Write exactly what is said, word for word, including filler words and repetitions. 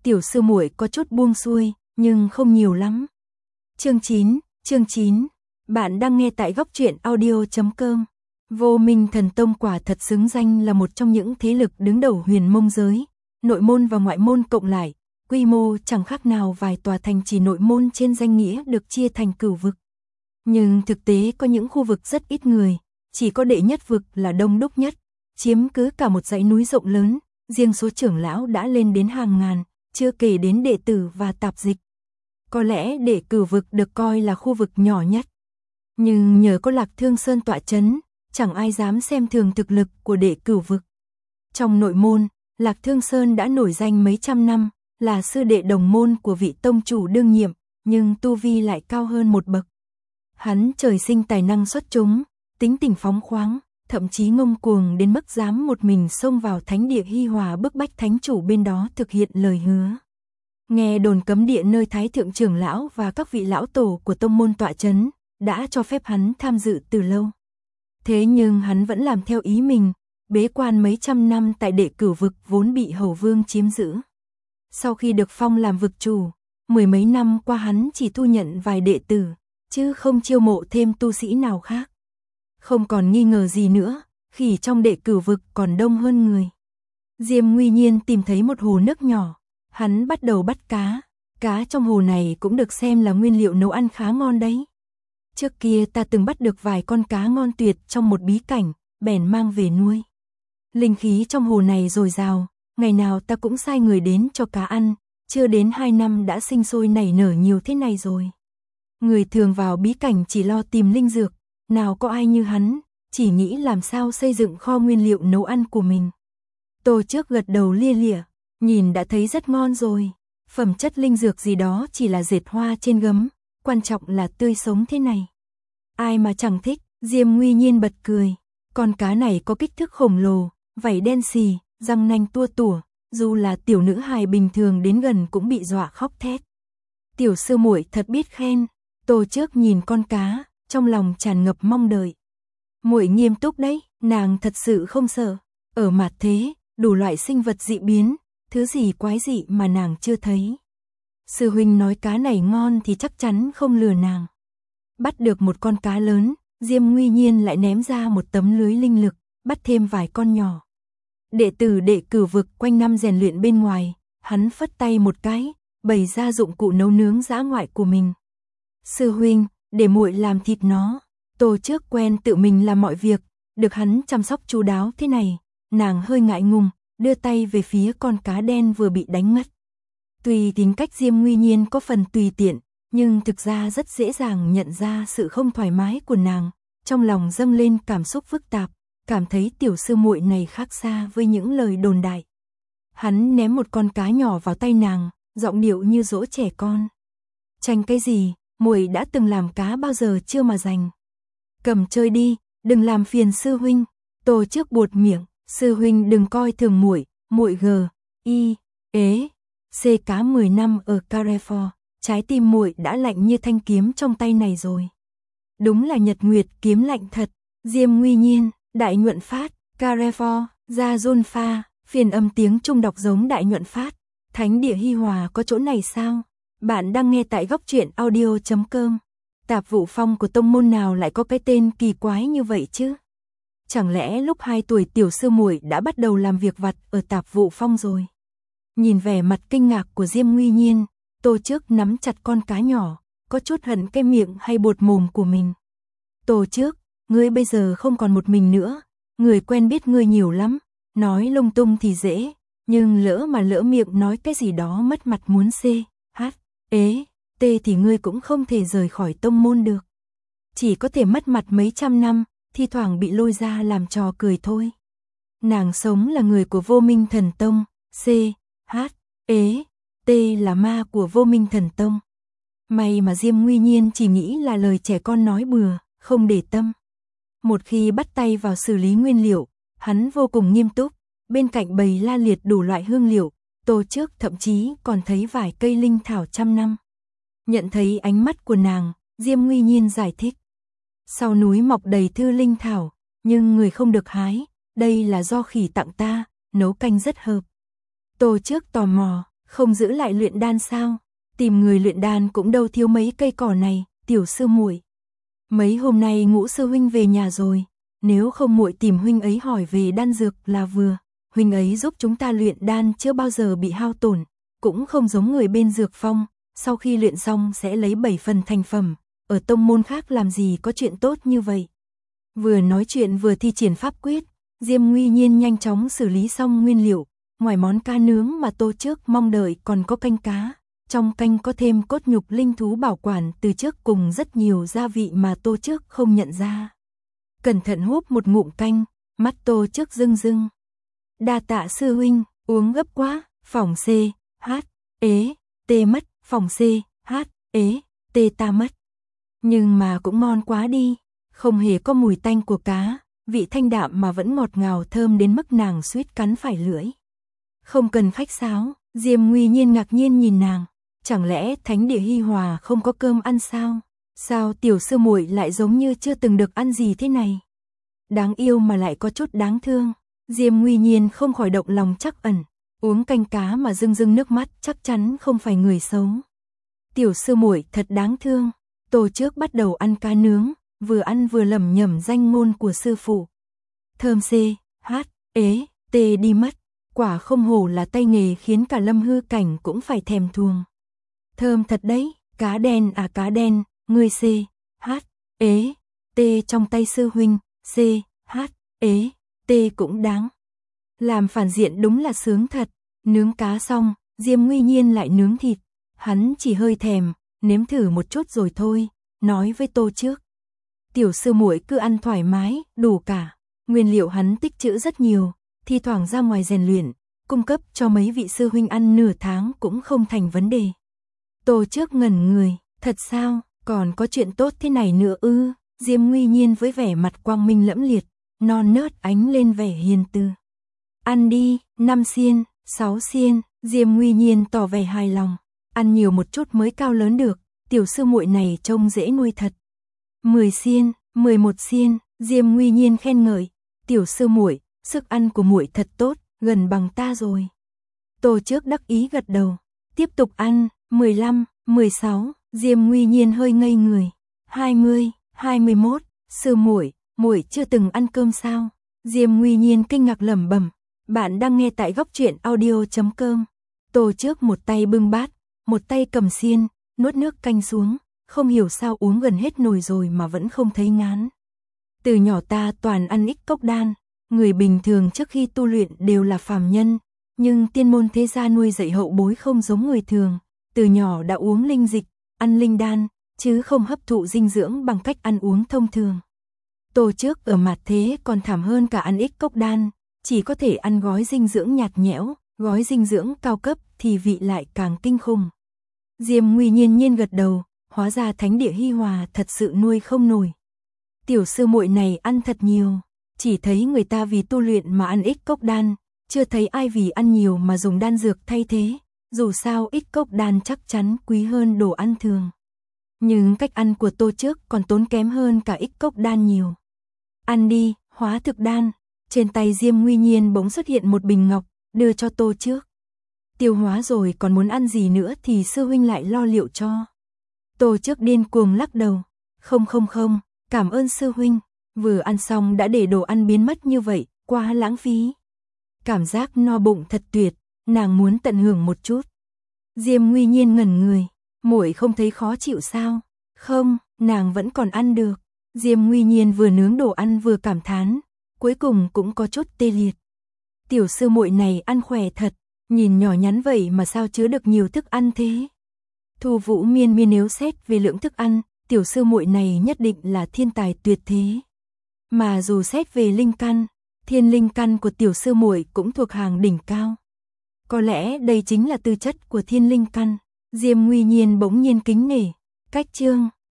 tiểu sư muội có chút buông xuôi, nhưng không nhiều lắm. Chương chín, chương chín. Bạn đang nghe tại góc truyện audio chấm com. Vô Minh Thần Tông quả thật xứng danh là một trong những thế lực đứng đầu huyền mông giới, nội môn và ngoại môn cộng lại, quy mô chẳng khác nào vài tòa thành trì nội môn trên danh nghĩa được chia thành cửu vực. Nhưng thực tế có những khu vực rất ít người, chỉ có đệ nhất vực là đông đúc nhất, chiếm cứ cả một dãy núi rộng lớn, riêng số trưởng lão đã lên đến hàng ngàn, chưa kể đến đệ tử và tạp dịch. Có lẽ đệ cửu vực được coi là khu vực nhỏ nhất. Nhưng nhờ có Lạc Thương Sơn tọa chấn, chẳng ai dám xem thường thực lực của đệ cửu vực. Trong nội môn, Lạc Thương Sơn đã nổi danh mấy trăm năm, là sư đệ đồng môn của vị tông chủ đương nhiệm, nhưng tu vi lại cao hơn một bậc. Hắn trời sinh tài năng xuất chúng, tính tình phóng khoáng, thậm chí ngông cuồng đến mức dám một mình xông vào thánh địa Hi Hòa bức bách thánh chủ bên đó thực hiện lời hứa. Nghe đồn cấm địa nơi Thái thượng trưởng lão và các vị lão tổ của tông môn tọa chấn đã cho phép hắn tham dự từ lâu. Thế nhưng hắn vẫn làm theo ý mình, bế quan mấy trăm năm tại đệ cửu vực vốn bị Hầu Vương chiếm giữ. Sau khi được phong làm vực chủ, mười mấy năm qua hắn chỉ thu nhận vài đệ tử, chứ không chiêu mộ thêm tu sĩ nào khác. Không còn nghi ngờ gì nữa, khỉ trong đệ cửu vực còn đông hơn người. Diêm Nguy Nhiên tìm thấy một hồ nước nhỏ, hắn bắt đầu bắt cá, cá trong hồ này cũng được xem là nguyên liệu nấu ăn khá ngon đấy. Trước kia ta từng bắt được vài con cá ngon tuyệt trong một bí cảnh, bèn mang về nuôi. Linh khí trong hồ này dồi dào, ngày nào ta cũng sai người đến cho cá ăn, chưa đến hai năm đã sinh sôi nảy nở nhiều thế này rồi. Người thường vào bí cảnh chỉ lo tìm linh dược, nào có ai như hắn, chỉ nghĩ làm sao xây dựng kho nguyên liệu nấu ăn của mình. Tô Trước gật đầu lia lịa, nhìn đã thấy rất ngon rồi. Phẩm chất linh dược gì đó chỉ là dệt hoa trên gấm, quan trọng là tươi sống thế này. Ai mà chẳng thích, Diêm Nguy Nhiên bật cười. Con cá này có kích thước khổng lồ, vảy đen xì, răng nanh tua tủa, dù là tiểu nữ hài bình thường đến gần cũng bị dọa khóc thét. Tiểu sư muội thật biết khen. Tô Trước nhìn con cá, trong lòng tràn ngập mong đợi. Muội nghiêm túc đấy, nàng thật sự không sợ. Ở mạt thế, đủ loại sinh vật dị biến, thứ gì quái dị mà nàng chưa thấy. Sư huynh nói cá này ngon thì chắc chắn không lừa nàng. Bắt được một con cá lớn, Diêm Nguy Nhiên lại ném ra một tấm lưới linh lực, bắt thêm vài con nhỏ. Đệ tử đệ cửu vực quanh năm rèn luyện bên ngoài, hắn phất tay một cái, bày ra dụng cụ nấu nướng dã ngoại của mình. Sư huynh, để muội làm thịt nó. Tô Trước quen tự mình làm mọi việc, được hắn chăm sóc chu đáo thế này, nàng hơi ngại ngùng, đưa tay về phía con cá đen vừa bị đánh ngất. Tuy tính cách Diêm Nguy Nhiên có phần tùy tiện, nhưng thực ra rất dễ dàng nhận ra sự không thoải mái của nàng, trong lòng dâng lên cảm xúc phức tạp, cảm thấy tiểu sư muội này khác xa với những lời đồn đại. Hắn ném một con cá nhỏ vào tay nàng, giọng điệu như dỗ trẻ con. Tranh cái gì, muội đã từng làm cá bao giờ chưa mà dành. Cầm chơi đi, đừng làm phiền sư huynh. Tô Trước buột miệng, sư huynh đừng coi thường muội, muội gờ, y, ế, c cá mười năm ở Carrefour, trái tim muội đã lạnh như thanh kiếm trong tay này rồi. Đúng là nhật nguyệt kiếm lạnh thật. Diêm Nguy Nhiên, Đại Nhuận Phát, Carrefour, Gia Dôn Pha, phiền âm tiếng Trung đọc giống Đại Nhuận Phát. Thánh địa Hi Hòa có chỗ này sao? Bạn đang nghe tại góc truyện audio chấm com. Tạp vụ phong của tông môn nào lại có cái tên kỳ quái như vậy chứ? Chẳng lẽ lúc hai tuổi tiểu sư muội đã bắt đầu làm việc vặt ở tạp vụ phong rồi? Nhìn vẻ mặt kinh ngạc của Diêm Nguy Nhiên, Tô Trước nắm chặt con cá nhỏ, có chút hận cái miệng hay bột mồm của mình. Tô Trước, ngươi bây giờ không còn một mình nữa, người quen biết ngươi nhiều lắm, nói lung tung thì dễ, nhưng lỡ mà lỡ miệng nói cái gì đó mất mặt muốn xê, hát, ế, tê thì ngươi cũng không thể rời khỏi tông môn được. Chỉ có thể mất mặt mấy trăm năm, thi thoảng bị lôi ra làm trò cười thôi. Nàng sống là người của Vô Minh Thần Tông, c, h, ế, t là ma của Vô Minh Thần Tông. May mà Diêm Nguy Nhiên chỉ nghĩ là lời trẻ con nói bừa, không để tâm. Một khi bắt tay vào xử lý nguyên liệu, hắn vô cùng nghiêm túc, bên cạnh bày la liệt đủ loại hương liệu, Tô Trước thậm chí còn thấy vài cây linh thảo trăm năm. Nhận thấy ánh mắt của nàng, Diêm Nguy Nhiên giải thích. Sau núi mọc đầy thư linh thảo, nhưng người không được hái, đây là do khỉ tặng ta, nấu canh rất hợp. Tô Trước tò mò, Không giữ lại luyện đan sao? Tìm người luyện đan cũng đâu thiếu mấy cây cỏ này, tiểu sư muội. Mấy hôm nay Ngũ sư huynh về nhà rồi, nếu không muội tìm huynh ấy hỏi về đan dược là vừa, huynh ấy giúp chúng ta luyện đan chưa bao giờ bị hao tổn, cũng không giống người bên dược phong, sau khi luyện xong sẽ lấy bảy phần thành phẩm, ở tông môn khác làm gì có chuyện tốt như vậy. Vừa nói chuyện vừa thi triển pháp quyết, Diêm Nguy Nhiên nhanh chóng xử lý xong nguyên liệu, ngoài món cá nướng mà Tô Trước mong đợi còn có canh cá, trong canh có thêm cốt nhục linh thú bảo quản từ trước cùng rất nhiều gia vị mà Tô Trước không nhận ra. Cẩn thận húp một ngụm canh, mắt Tô Trước rưng rưng. Đa tạ sư huynh, uống gấp quá, phòng C, H, ế, tê mất, phòng C, H, ế, tê ta mất. Nhưng mà cũng ngon quá đi, không hề có mùi tanh của cá, vị thanh đạm mà vẫn ngọt ngào thơm đến mức nàng suýt cắn phải lưỡi. Không cần khách sáo, Diêm Nguy Nhiên ngạc nhiên nhìn nàng, chẳng lẽ thánh địa Hi Hòa không có cơm ăn sao? Sao tiểu sư muội lại giống như chưa từng được ăn gì thế này? Đáng yêu mà lại có chút đáng thương. Diêm Nguy Nhiên không khỏi động lòng trắc ẩn, uống canh cá mà rưng rưng nước mắt chắc chắn không phải người xấu. Tiểu sư muội thật đáng thương. Tô Trước bắt đầu ăn cá nướng, vừa ăn vừa lẩm nhẩm danh ngôn của sư phụ. Thơm C, H, ế, T đi mất, quả không hổ là tay nghề khiến cả Lâm Hư Cảnh cũng phải thèm thuồng. Thơm thật đấy, cá đen à cá đen, ngươi C, H, ế, T trong tay sư huynh, C, H, ế, T cũng đáng. Làm phản diện đúng là sướng thật, nướng cá xong, Diêm Nguy Nhiên lại nướng thịt, hắn chỉ hơi thèm, nếm thử một chút rồi thôi, nói với Tô Trước. Tiểu sư muội cứ ăn thoải mái, đủ cả, nguyên liệu hắn tích trữ rất nhiều, thi thoảng ra ngoài rèn luyện, cung cấp cho mấy vị sư huynh ăn nửa tháng cũng không thành vấn đề. Tô Trước ngẩn người, thật sao, còn có chuyện tốt thế này nữa ư? Diêm Nguy Nhiên với vẻ mặt quang minh lẫm liệt, non nớt ánh lên vẻ hiền từ. Ăn đi, năm xiên, sáu xiên, Diêm Nguy Nhiên tỏ vẻ hài lòng, ăn nhiều một chút mới cao lớn được, tiểu sư muội này trông dễ nuôi thật. Mười xiên, mười một xiên, Diêm Nguy Nhiên khen ngợi, tiểu sư muội, sức ăn của muội thật tốt, gần bằng ta rồi. Tô Trước đắc ý gật đầu, tiếp tục ăn, mười lăm, mười sáu, Diêm Nguy Nhiên hơi ngây người, hai mươi, hai mươi mốt, sư muội, muội chưa từng ăn cơm sao? Diêm Nguy Nhiên kinh ngạc lẩm bẩm, bạn đang nghe tại góc truyện audio chấm com. Tô Trước một tay bưng bát, một tay cầm xiên, nuốt nước canh xuống, không hiểu sao uống gần hết nồi rồi mà vẫn không thấy ngán. Từ nhỏ ta toàn ăn ích cốc đan, người bình thường trước khi tu luyện đều là phàm nhân, nhưng tiên môn thế gia nuôi dạy hậu bối không giống người thường, từ nhỏ đã uống linh dịch, ăn linh đan, chứ không hấp thụ dinh dưỡng bằng cách ăn uống thông thường. Tô Trước ở mặt thế còn thảm hơn cả ăn ích cốc đan, chỉ có thể ăn gói dinh dưỡng nhạt nhẽo, gói dinh dưỡng cao cấp thì vị lại càng kinh khủng. Diêm Nguy Nhiên nhiên gật đầu, hóa ra thánh địa Hi Hòa thật sự nuôi không nổi. Tiểu sư muội này ăn thật nhiều, chỉ thấy người ta vì tu luyện mà ăn ích cốc đan, chưa thấy ai vì ăn nhiều mà dùng đan dược thay thế, dù sao ích cốc đan chắc chắn quý hơn đồ ăn thường. Nhưng cách ăn của Tô Trước còn tốn kém hơn cả ích cốc đan nhiều. Ăn đi, hóa thực đan. Trên tay Diêm Nguy Nhiên bỗng xuất hiện một bình ngọc, đưa cho Tô Trước. Tiêu hóa rồi còn muốn ăn gì nữa thì sư huynh lại lo liệu cho. Tô Trước điên cuồng lắc đầu. Không không không, cảm ơn sư huynh. Vừa ăn xong đã để đồ ăn biến mất như vậy, quá lãng phí. Cảm giác no bụng thật tuyệt, nàng muốn tận hưởng một chút. Diêm Nguy Nhiên ngẩn người, muội không thấy khó chịu sao? Không, nàng vẫn còn ăn được. Diêm Nguy Nhiên vừa nướng đồ ăn vừa cảm thán, cuối cùng cũng có chút tê liệt. Tiểu sư muội này ăn khỏe thật, nhìn nhỏ nhắn vậy mà sao chứa được nhiều thức ăn thế? Thu Vũ Miên Miên nếu xét về lượng thức ăn, tiểu sư muội này nhất định là thiên tài tuyệt thế. Mà dù xét về linh căn, thiên linh căn của tiểu sư muội cũng thuộc hàng đỉnh cao. Có lẽ đây chính là tư chất của thiên linh căn. Diêm Nguy Nhiên bỗng nhiên kính nể. Cách chương